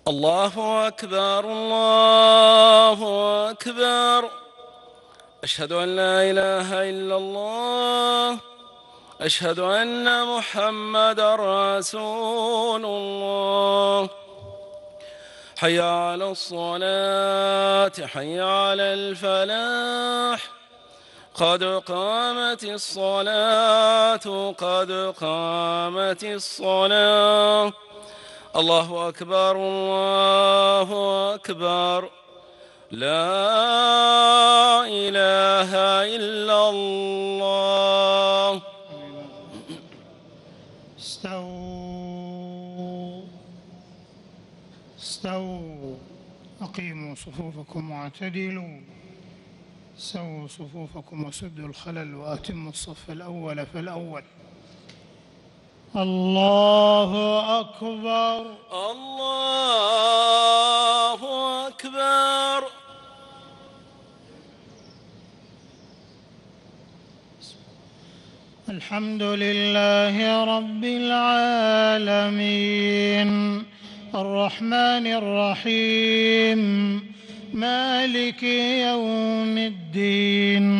الله أكبر الله أكبر. أشهد أن لا إله إلا الله. أشهد أن محمدًا رسول الله. حي على الصلاة حي على الفلاح. قد قامت الصلاة قد قامت الصلاة. الله أكبر الله أكبر. لا إله إلا الله. استووا أقيموا صفوفكم واعتدلوا. سووا صفوفكم وسدوا الخلل وأتموا الصف الأول فالأول. الله أكبر الله أكبر. الحمد لله رب العالمين الرحمن الرحيم مالك يوم الدين.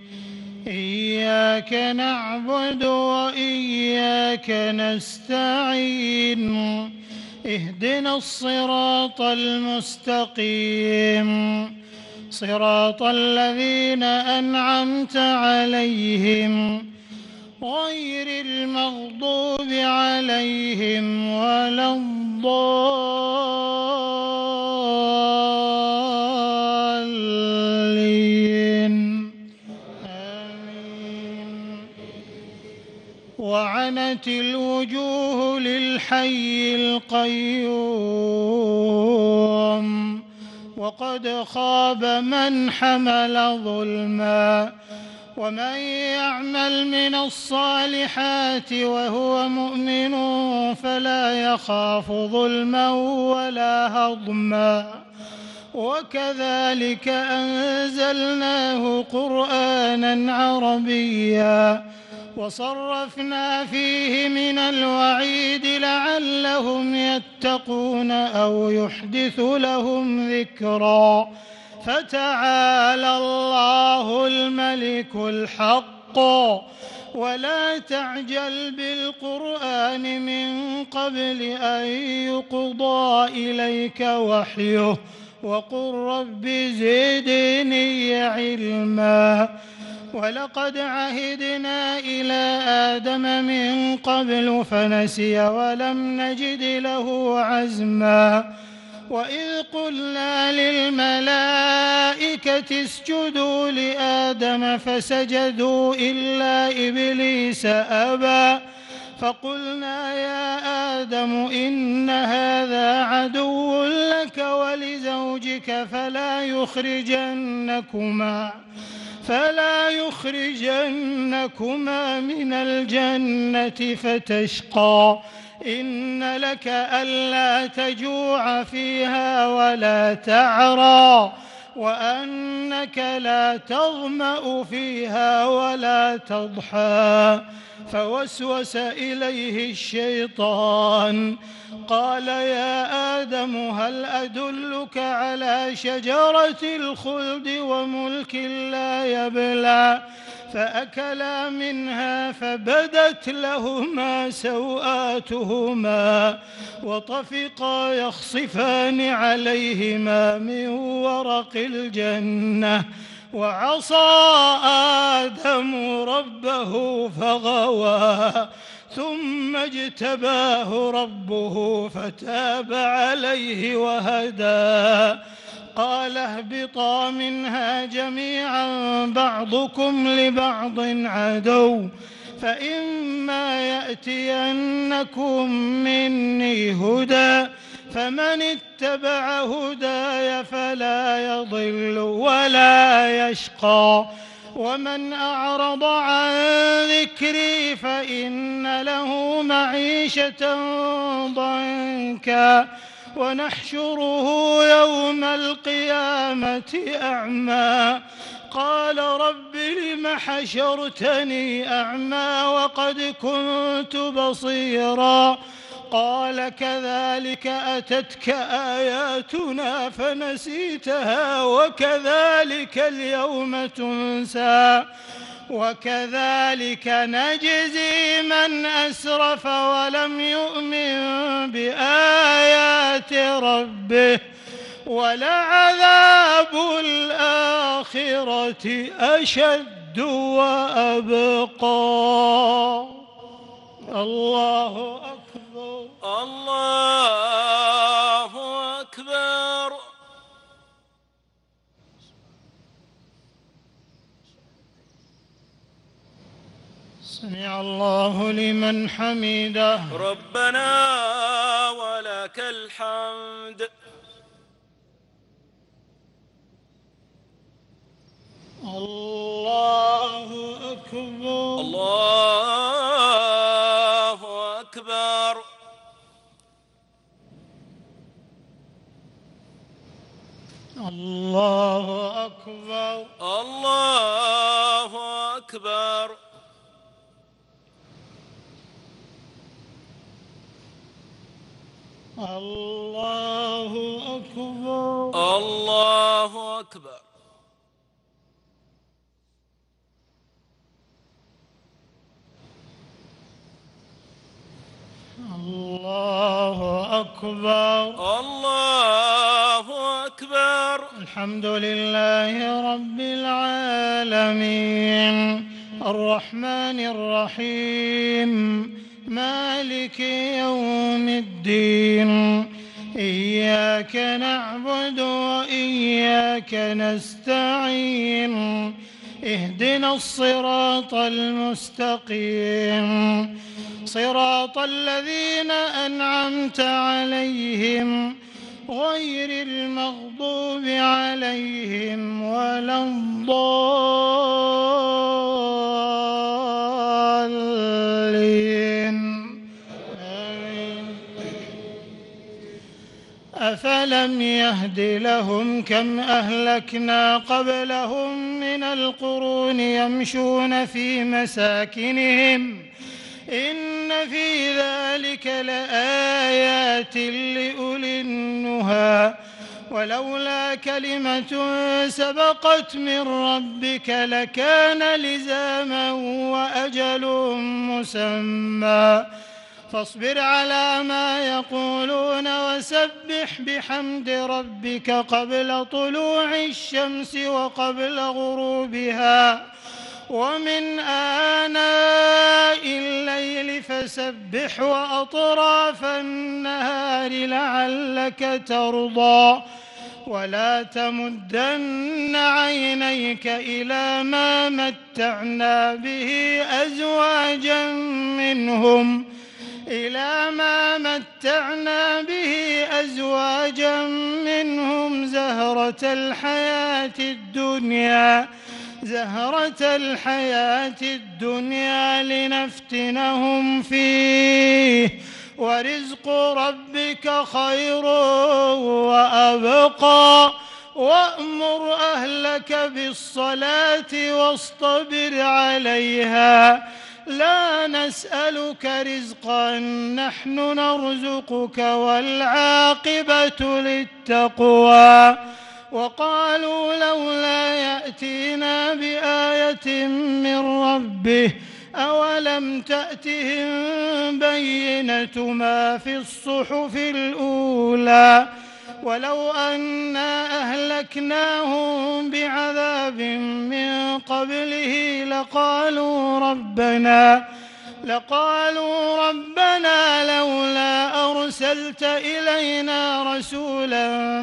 إياك نعبد وإياك نستعين. اهدنا الصراط المستقيم صراط الذين أنعمت عليهم غير المغضوب عليهم ولا الضالين. آمين. وعنت الوجوه للحي القيوم وقد خاب من حمل ظلما. ومن يعمل من الصالحات وهو مؤمن فلا يخاف ظلما ولا هضما. وكذلك أنزلناه قرآنا عربيا وصرفنا فيه من الوعيد لعلهم يتقون أو يحدث لهم ذكرا. فتعالى الله الملك الحق. ولا تعجل بالقرآن من قبل أن يقضى إليك وحيه وقل رب زدني علما. ولقد عهدنا إلى آدم من قبل فنسي ولم نجد له عزما. وإذ قلنا للملائكة اسجدوا لآدم فسجدوا إلا إبليس أبى. فقلنا يا آدم إن هذا عدو لك ولزوجك فلا يخرجنكما من الجنة فتشقى. إن لك ألا تجوع فيها ولا تعرى وأنك لا تظمأ فيها ولا تضحى. فوسوس إليه الشيطان قال يا آدم هل أدلك على شجرة الخلد وملك لا يبلى. فأكلا منها فبدت لهما سوآتهما وطفقا يخصفان عليهما من ورق الجنة. وعصى آدم ربه فغوى ثم اجتباه ربه فتاب عليه وهدى. قال اهبطا منها جميعا بعضكم لبعض عدو. فإما يأتينكم مني هدى فمن اتبع هداي فلا يضل ولا يشقى. ومن أعرض عن ذكري فإن له معيشة ضنكا ونحشره يوم القيامة أعمى. قال رب لم حشرتني أعمى وقد كنت بصيرا قال كذلك أتتك آياتنا فنسيتها وكذلك اليوم تنسى وكذلك نجزي من أسرف ولم يؤمن بآيات ربه ولعذاب الآخرة أشد وأبقى. الله أكبر. الله أكبر. سمع الله لمن حمده. ربنا ولك الحمد. الله أكبر. الله أكبر. الله أكبر. الله أكبر. الله أكبر. الله أكبر. الله أكبر. الله أكبر. الحمد لله رب العالمين الرحمن الرحيم مالك يوم الدين إياك نعبد وإياك نستعين اهدنا الصراط المستقيم صراط الذين أنعمت عليهم غير المغضوب عليهم ولا الضالين. أفلم يهد لهم كم أهلكنا قبلهم من القرون يمشون في مساكنهم إن في ذلك لآيات لأولي النهى ولولا كلمة سبقت من ربك لكان لزاما وأجل مسمى فاصبر على ما يقولون وسبح بحمد ربك قبل طلوع الشمس وقبل غروبها ومن آناء الليل فسبح وأطراف النهار لعلك ترضى ولا تمدن عينيك إلى ما متعنا به أزواجا منهم زهرة الحياة الدنيا لنفتنهم فيه ورزق ربك خير وأبقى وأمر أهلك بالصلاة واصطبر عليها لا نسألك رزقا نحن نرزقك والعاقبة للتقوى وقالوا لولا يأتينا بآية من ربه أولم تأتهم بينة ما في الصحف الأولى ولو أنا أهلكناهم بعذاب من قبله لقالوا ربنا لولا أرسلت إلينا رسولا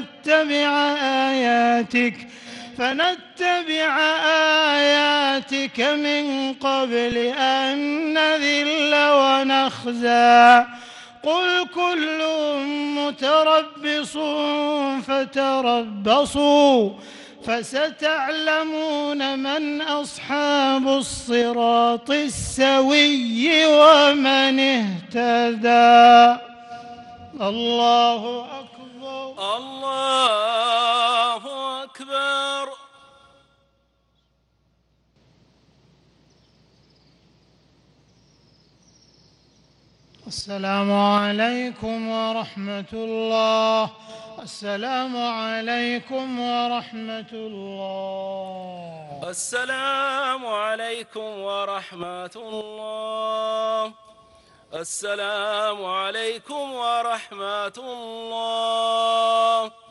فنتبع آياتك من قبل أن نذل ونخزى قل كل متربص فتربصوا فستعلمون من أصحاب الصراط السوي ومن اهتدى. الله أكبر. الله أكبر. السلام عليكم ورحمة الله. السلام عليكم ورحمة الله. السلام عليكم ورحمة الله. السلام عليكم ورحمة الله.